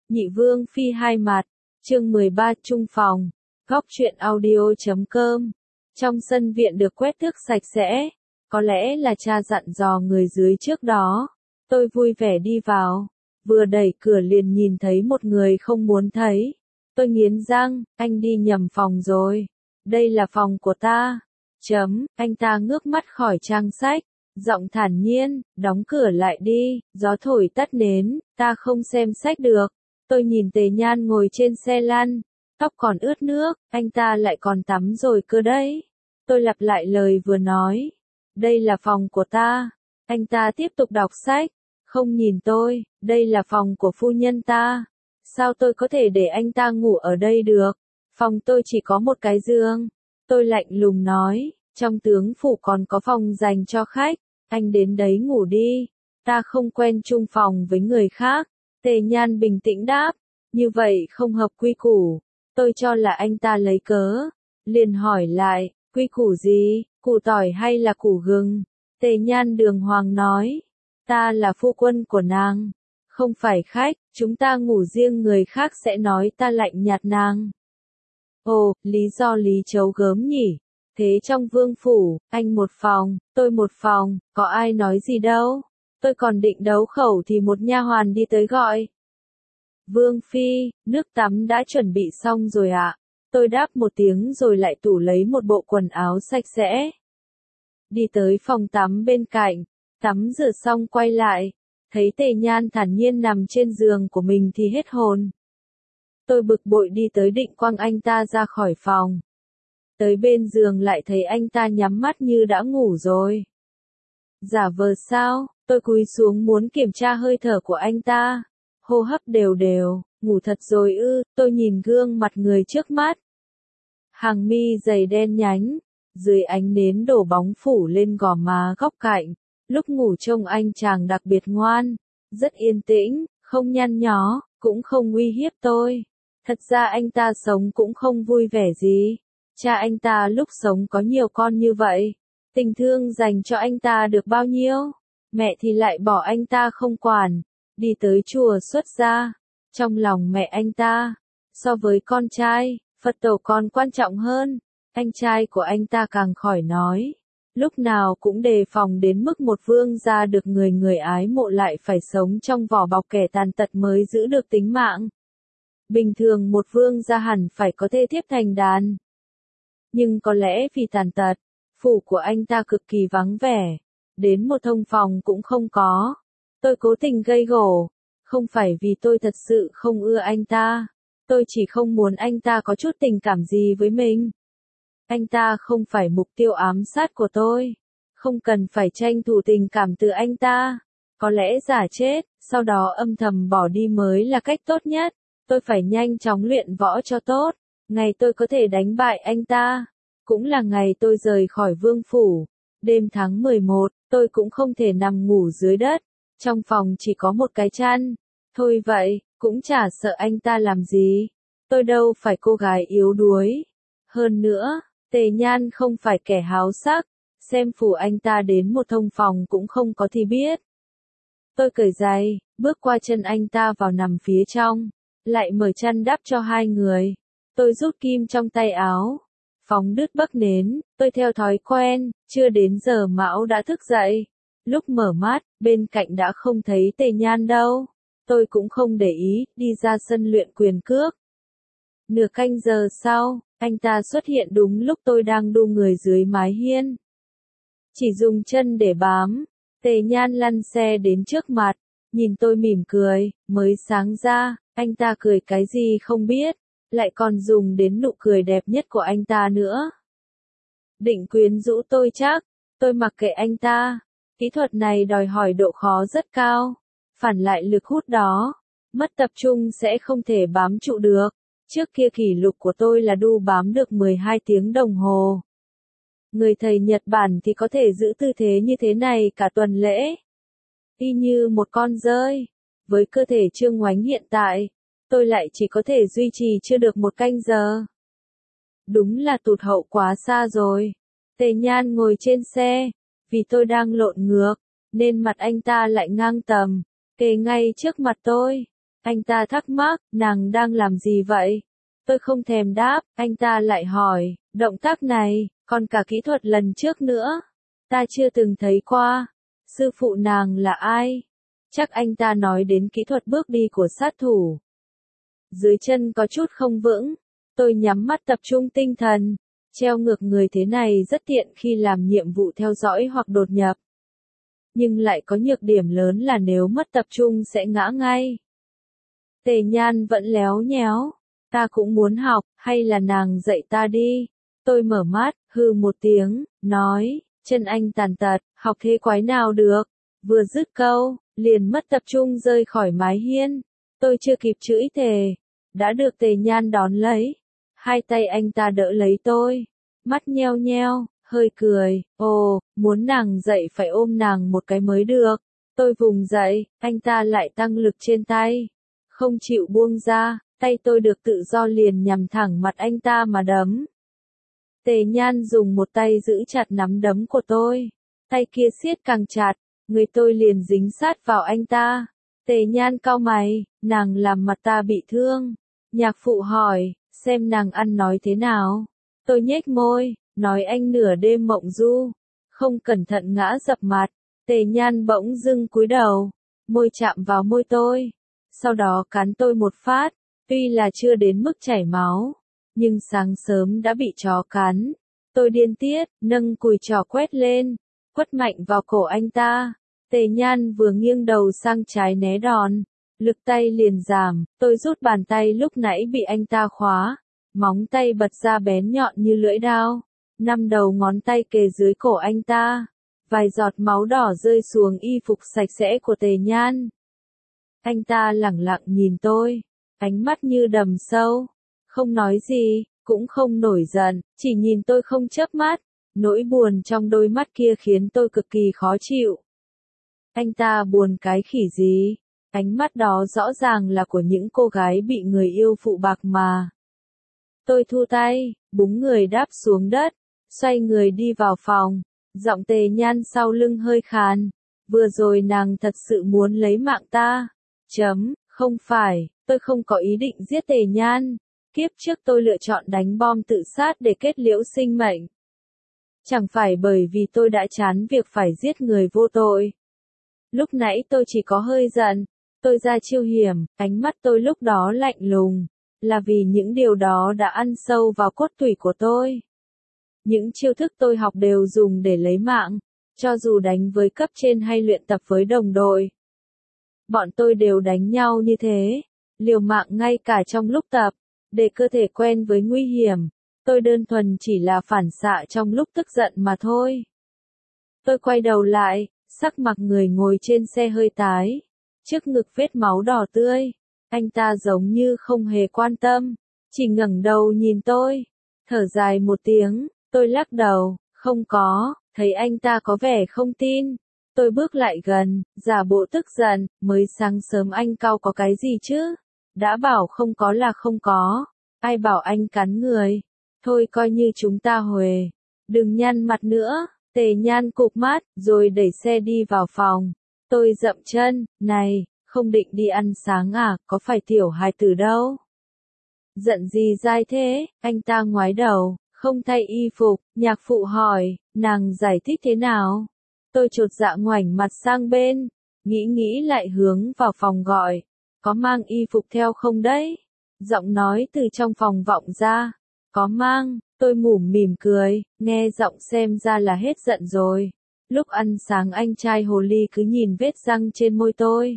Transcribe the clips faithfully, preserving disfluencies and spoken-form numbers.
Nhị Vương Phi hai mặt, chương mười ba Trung phòng, góc truyện audio chấm com. Trong sân viện được quét tước sạch sẽ, có lẽ là cha dặn dò người dưới trước đó. Tôi vui vẻ đi vào, vừa đẩy cửa liền nhìn thấy một người không muốn thấy. Tôi nghiến răng, anh đi nhầm phòng rồi. Đây là phòng của ta. Chấm, anh ta ngước mắt khỏi trang sách, giọng thản nhiên, đóng cửa lại đi, gió thổi tắt nến, ta không xem sách được. Tôi nhìn Tề Nhan ngồi trên xe lăn, tóc còn ướt nước, anh ta lại còn tắm rồi cơ đấy. Tôi lặp lại lời vừa nói. Đây là phòng của ta. Anh ta tiếp tục đọc sách, không nhìn tôi, đây là phòng của phu nhân ta. Sao tôi có thể để anh ta ngủ ở đây được? Phòng tôi chỉ có một cái giường. Tôi lạnh lùng nói, trong tướng phủ còn có phòng dành cho khách, anh đến đấy ngủ đi. Ta không quen chung phòng với người khác. Tề Nhan bình tĩnh đáp, như vậy không hợp quy củ. Tôi cho là anh ta lấy cớ, liền hỏi lại, quy củ gì, củ tỏi hay là củ gừng? Tề Nhan đường hoàng nói, ta là phu quân của nàng, không phải khách, chúng ta ngủ riêng người khác sẽ nói ta lạnh nhạt nàng. Ồ, lý do lý chấu gớm nhỉ, thế trong vương phủ, anh một phòng, tôi một phòng, có ai nói gì đâu. Tôi còn định đấu khẩu thì một nha hoàn đi tới gọi. Vương Phi, nước tắm đã chuẩn bị xong rồi ạ. Tôi đáp một tiếng rồi lại tủ lấy một bộ quần áo sạch sẽ. Đi tới phòng tắm bên cạnh, tắm rửa xong quay lại, thấy Tề Nhan thản nhiên nằm trên giường của mình thì hết hồn. Tôi bực bội đi tới định quăng anh ta ra khỏi phòng. Tới bên giường lại thấy anh ta nhắm mắt như đã ngủ rồi. Giả vờ sao? Tôi cúi xuống muốn kiểm tra hơi thở của anh ta. Hô hấp đều đều, ngủ thật rồi ư, tôi nhìn gương mặt người trước mắt. Hàng mi dày đen nhánh, dưới ánh nến đổ bóng phủ lên gò má góc cạnh. Lúc ngủ trông anh chàng đặc biệt ngoan, rất yên tĩnh, không nhăn nhó, cũng không uy hiếp tôi. Thật ra anh ta sống cũng không vui vẻ gì. Cha anh ta lúc sống có nhiều con như vậy. Tình thương dành cho anh ta được bao nhiêu? Mẹ thì lại bỏ anh ta không quản, đi tới chùa xuất gia. Trong lòng mẹ anh ta, so với con trai, Phật tổ còn quan trọng hơn. Anh trai của anh ta càng khỏi nói. Lúc nào cũng đề phòng đến mức một vương gia được người người ái mộ lại phải sống trong vỏ bọc kẻ tàn tật mới giữ được tính mạng. Bình thường một vương gia hẳn phải có thê thiếp thành đàn. Nhưng có lẽ vì tàn tật, phủ của anh ta cực kỳ vắng vẻ. Đến một thông phòng cũng không có. Tôi cố tình gây gổ. Không phải vì tôi thật sự không ưa anh ta. Tôi chỉ không muốn anh ta có chút tình cảm gì với mình. Anh ta không phải mục tiêu ám sát của tôi. Không cần phải tranh thủ tình cảm từ anh ta. Có lẽ giả chết, sau đó âm thầm bỏ đi mới là cách tốt nhất. Tôi phải nhanh chóng luyện võ cho tốt. Ngày tôi có thể đánh bại anh ta. Cũng là ngày tôi rời khỏi vương phủ. Đêm tháng mười một, tôi cũng không thể nằm ngủ dưới đất. Trong phòng chỉ có một cái chăn. Thôi vậy, cũng chả sợ anh ta làm gì. Tôi đâu phải cô gái yếu đuối. Hơn nữa, Tề Nhan không phải kẻ háo sắc. Xem phủ anh ta đến một thông phòng cũng không có thì biết. Tôi cởi giày, bước qua chân anh ta vào nằm phía trong. Lại mở chăn đắp cho hai người. Tôi rút kim trong tay áo. Phóng đứt bấc nến, tôi theo thói quen, chưa đến giờ Mão đã thức dậy. Lúc mở mắt, bên cạnh đã không thấy Tề Nhan đâu. Tôi cũng không để ý, đi ra sân luyện quyền cước. Nửa canh giờ sau, anh ta xuất hiện đúng lúc tôi đang đu người dưới mái hiên. Chỉ dùng chân để bám, Tề Nhan lăn xe đến trước mặt, nhìn tôi mỉm cười, mới sáng ra, anh ta cười cái gì không biết. Lại còn dùng đến nụ cười đẹp nhất của anh ta nữa. Định quyến rũ tôi chắc, tôi mặc kệ anh ta. Kỹ thuật này đòi hỏi độ khó rất cao. Phản lại lực hút đó, mất tập trung sẽ không thể bám trụ được. Trước kia kỷ lục của tôi là đu bám được mười hai tiếng đồng hồ. Người thầy Nhật Bản thì có thể giữ tư thế như thế này cả tuần lễ. Y như một con dơi. Với cơ thể trương ngoánh hiện tại, tôi lại chỉ có thể duy trì chưa được một canh giờ. Đúng là tụt hậu quá xa rồi. Tề Nhan ngồi trên xe, vì tôi đang lộn ngược, nên mặt anh ta lại ngang tầm, kề ngay trước mặt tôi. Anh ta thắc mắc, nàng đang làm gì vậy? Tôi không thèm đáp, anh ta lại hỏi, động tác này, còn cả kỹ thuật lần trước nữa. Ta chưa từng thấy qua. Sư phụ nàng là ai? Chắc anh ta nói đến kỹ thuật bước đi của sát thủ. Dưới chân có chút không vững. Tôi nhắm mắt tập trung tinh thần. Treo ngược người thế này rất tiện khi làm nhiệm vụ theo dõi hoặc đột nhập. Nhưng lại có nhược điểm lớn là nếu mất tập trung sẽ ngã ngay. Tề Nhan vẫn léo nhéo. Ta cũng muốn học, hay là nàng dạy ta đi. Tôi mở mắt, hừ một tiếng, nói, chân anh tàn tật, học thế quái nào được. Vừa dứt câu, liền mất tập trung rơi khỏi mái hiên. Tôi chưa kịp chửi thề, đã được Tề Nhan đón lấy. Hai tay anh ta đỡ lấy tôi, mắt nheo nheo, hơi cười, ồ, muốn nàng dậy phải ôm nàng một cái mới được. Tôi vùng dậy, anh ta lại tăng lực trên tay, không chịu buông ra, tay tôi được tự do liền nhằm thẳng mặt anh ta mà đấm. Tề Nhan dùng một tay giữ chặt nắm đấm của tôi, tay kia siết càng chặt, người tôi liền dính sát vào anh ta. Tề Nhan cau mày, nàng làm mặt ta bị thương. Nhạc phụ hỏi, xem nàng ăn nói thế nào. Tôi nhếch môi, nói anh nửa đêm mộng du, không cẩn thận ngã dập mặt. Tề Nhan bỗng dưng cúi đầu, môi chạm vào môi tôi, sau đó cắn tôi một phát, tuy là chưa đến mức chảy máu, nhưng sáng sớm đã bị chó cắn. Tôi điên tiết, nâng cùi trỏ quét lên, quất mạnh vào cổ anh ta. Tề Nhan vừa nghiêng đầu sang trái né đòn, lực tay liền giảm, tôi rút bàn tay lúc nãy bị anh ta khóa, móng tay bật ra bén nhọn như lưỡi dao, năm đầu ngón tay kề dưới cổ anh ta, vài giọt máu đỏ rơi xuống y phục sạch sẽ của Tề Nhan. Anh ta lẳng lặng nhìn tôi, ánh mắt như đầm sâu, không nói gì, cũng không nổi giận, chỉ nhìn tôi không chớp mắt, nỗi buồn trong đôi mắt kia khiến tôi cực kỳ khó chịu. Anh ta buồn cái khỉ gì? Ánh mắt đó rõ ràng là của những cô gái bị người yêu phụ bạc mà. Tôi thu tay, búng người đáp xuống đất, xoay người đi vào phòng, giọng Tề Nhan sau lưng hơi khàn. Vừa rồi nàng thật sự muốn lấy mạng ta. Chấm, không phải, tôi không có ý định giết Tề Nhan. Kiếp trước tôi lựa chọn đánh bom tự sát để kết liễu sinh mệnh. Chẳng phải bởi vì tôi đã chán việc phải giết người vô tội. Lúc nãy tôi chỉ có hơi giận, tôi ra chiêu hiểm, ánh mắt tôi lúc đó lạnh lùng, là vì những điều đó đã ăn sâu vào cốt tủy của tôi. Những chiêu thức tôi học đều dùng để lấy mạng, cho dù đánh với cấp trên hay luyện tập với đồng đội. Bọn tôi đều đánh nhau như thế, liều mạng ngay cả trong lúc tập, để cơ thể quen với nguy hiểm. Tôi đơn thuần chỉ là phản xạ trong lúc tức giận mà thôi. Tôi quay đầu lại, sắc mặt người ngồi trên xe hơi tái, trước ngực vết máu đỏ tươi. Anh ta giống như không hề quan tâm, chỉ ngẩng đầu nhìn tôi, thở dài một tiếng. Tôi lắc đầu, không có, thấy anh ta có vẻ không tin. Tôi bước lại gần, giả bộ tức giận, mới sáng sớm anh cau có cái gì chứ? Đã bảo không có là không có, ai bảo anh cắn người? Thôi coi như chúng ta huề, đừng nhăn mặt nữa. Tề Nhan cụp mắt, rồi đẩy xe đi vào phòng. Tôi dậm chân, này, không định đi ăn sáng à, có phải tiểu hài tử đâu? Giận gì dai thế? Anh ta ngoái đầu, không thay y phục. Nhạc phụ hỏi, nàng giải thích thế nào? Tôi chột dạ ngoảnh mặt sang bên, nghĩ nghĩ lại hướng vào phòng gọi, có mang y phục theo không đấy? Giọng nói từ trong phòng vọng ra, có mang. Tôi mủm mỉm cười, nghe giọng xem ra là hết giận rồi. Lúc ăn sáng anh trai hồ ly cứ nhìn vết răng trên môi tôi.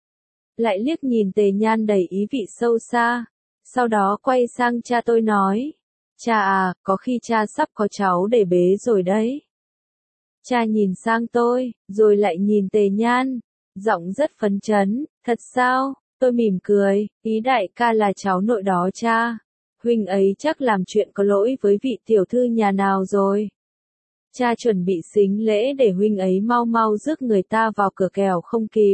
Lại liếc nhìn Tề Nhan đầy ý vị sâu xa. Sau đó quay sang cha tôi nói. Cha à, có khi cha sắp có cháu để bế rồi đấy. Cha nhìn sang tôi, rồi lại nhìn Tề Nhan. Giọng rất phấn chấn, thật sao? Tôi mỉm cười, ý đại ca là cháu nội đó cha. Huynh ấy chắc làm chuyện có lỗi với vị tiểu thư nhà nào rồi. Cha chuẩn bị xính lễ để huynh ấy mau mau rước người ta vào cửa kèo không kịp.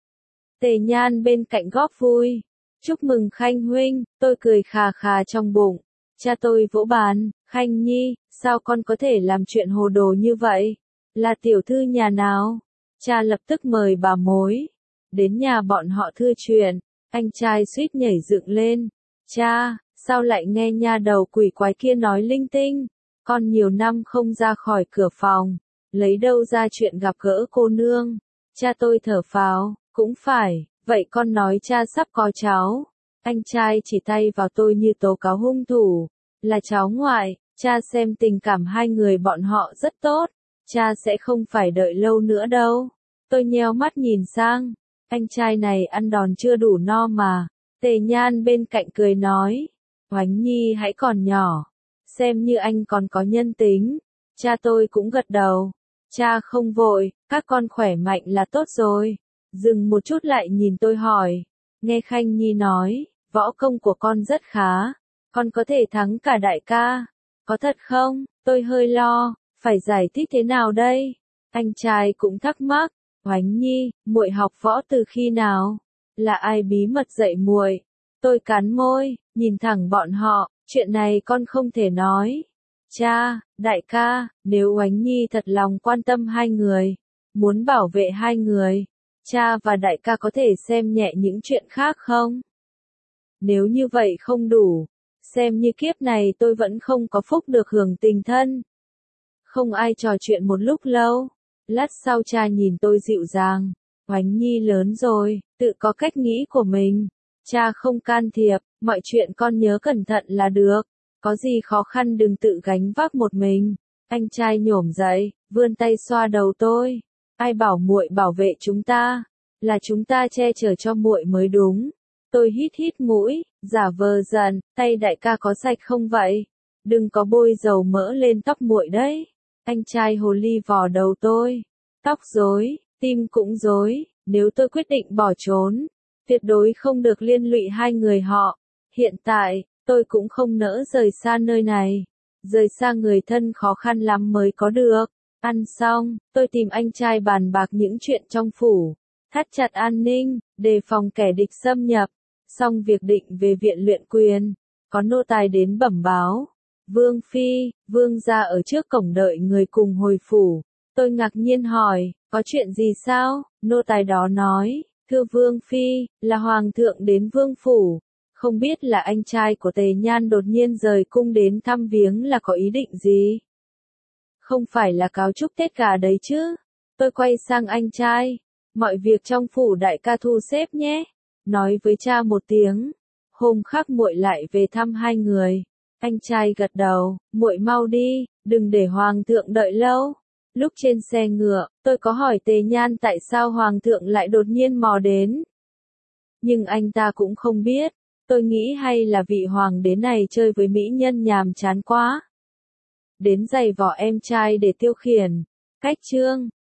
Tề Nhan bên cạnh góp vui. Chúc mừng Khanh huynh, tôi cười khà khà trong bụng. Cha tôi vỗ bàn, Khanh nhi, sao con có thể làm chuyện hồ đồ như vậy? Là tiểu thư nhà nào? Cha lập tức mời bà mối đến nhà bọn họ thưa chuyện. Anh trai suýt nhảy dựng lên. Cha, sao lại nghe nha đầu quỷ quái kia nói linh tinh? Con nhiều năm không ra khỏi cửa phòng, lấy đâu ra chuyện gặp gỡ cô nương? Cha tôi thở phào, cũng phải, vậy con nói cha sắp có cháu. Anh trai chỉ tay vào tôi như tố cáo hung thủ, là cháu ngoại, cha xem tình cảm hai người bọn họ rất tốt, cha sẽ không phải đợi lâu nữa đâu. Tôi nheo mắt nhìn sang, anh trai này ăn đòn chưa đủ no mà. Tề Nhan bên cạnh cười nói, Oánh Nhi hãy còn nhỏ, xem như anh còn có nhân tính. Cha tôi cũng gật đầu, cha không vội, các con khỏe mạnh là tốt rồi. Dừng một chút lại nhìn tôi hỏi, nghe Khanh Nhi nói, võ công của con rất khá, con có thể thắng cả đại ca, có thật không? Tôi hơi lo, phải giải thích thế nào đây? Anh trai cũng thắc mắc, Oánh Nhi, muội học võ từ khi nào? Là ai bí mật dạy muội? Tôi cắn môi, nhìn thẳng bọn họ, chuyện này con không thể nói. Cha, đại ca, nếu Oánh Nhi thật lòng quan tâm hai người, muốn bảo vệ hai người, cha và đại ca có thể xem nhẹ những chuyện khác không? Nếu như vậy không đủ, xem như kiếp này tôi vẫn không có phúc được hưởng tình thân. Không ai trò chuyện một lúc lâu, lát sau cha nhìn tôi dịu dàng, Oánh Nhi lớn rồi, tự có cách nghĩ của mình, cha không can thiệp, mọi chuyện con nhớ cẩn thận là được, có gì khó khăn đừng tự gánh vác một mình. Anh trai nhổm dậy, vươn tay xoa đầu tôi, ai bảo muội bảo vệ chúng ta, là chúng ta che chở cho muội mới đúng. Tôi hít hít mũi, giả vờ giận, tay đại ca có sạch không vậy? Đừng có bôi dầu mỡ lên tóc muội đấy. Anh trai hồ ly vò đầu tôi, tóc rối, tim cũng rối, nếu tôi quyết định bỏ trốn, tuyệt đối không được liên lụy hai người họ. Hiện tại, tôi cũng không nỡ rời xa nơi này, rời xa người thân khó khăn lắm mới có được. Ăn xong, tôi tìm anh trai bàn bạc những chuyện trong phủ, thắt chặt an ninh, đề phòng kẻ địch xâm nhập. Xong việc định về viện luyện quyền, có nô tài đến bẩm báo. Vương Phi, Vương gia ở trước cổng đợi người cùng hồi phủ. Tôi ngạc nhiên hỏi, có chuyện gì sao? Nô tài đó nói, thưa Vương Phi, là Hoàng thượng đến Vương phủ. Không biết là anh trai của Tề Nhan đột nhiên rời cung đến thăm viếng là có ý định gì? Không phải là cáo chúc Tết gà đấy chứ? Tôi quay sang anh trai, mọi việc trong phủ đại ca thu xếp nhé. Nói với cha một tiếng, hôm khác muội lại về thăm hai người. Anh trai gật đầu, muội mau đi, đừng để Hoàng thượng đợi lâu. Lúc trên xe ngựa, tôi có hỏi Tề Nhan tại sao Hoàng thượng lại đột nhiên mò đến. Nhưng anh ta cũng không biết, tôi nghĩ hay là vị Hoàng đế này chơi với mỹ nhân nhàm chán quá. Đến giày vò em trai để tiêu khiển. Cách chương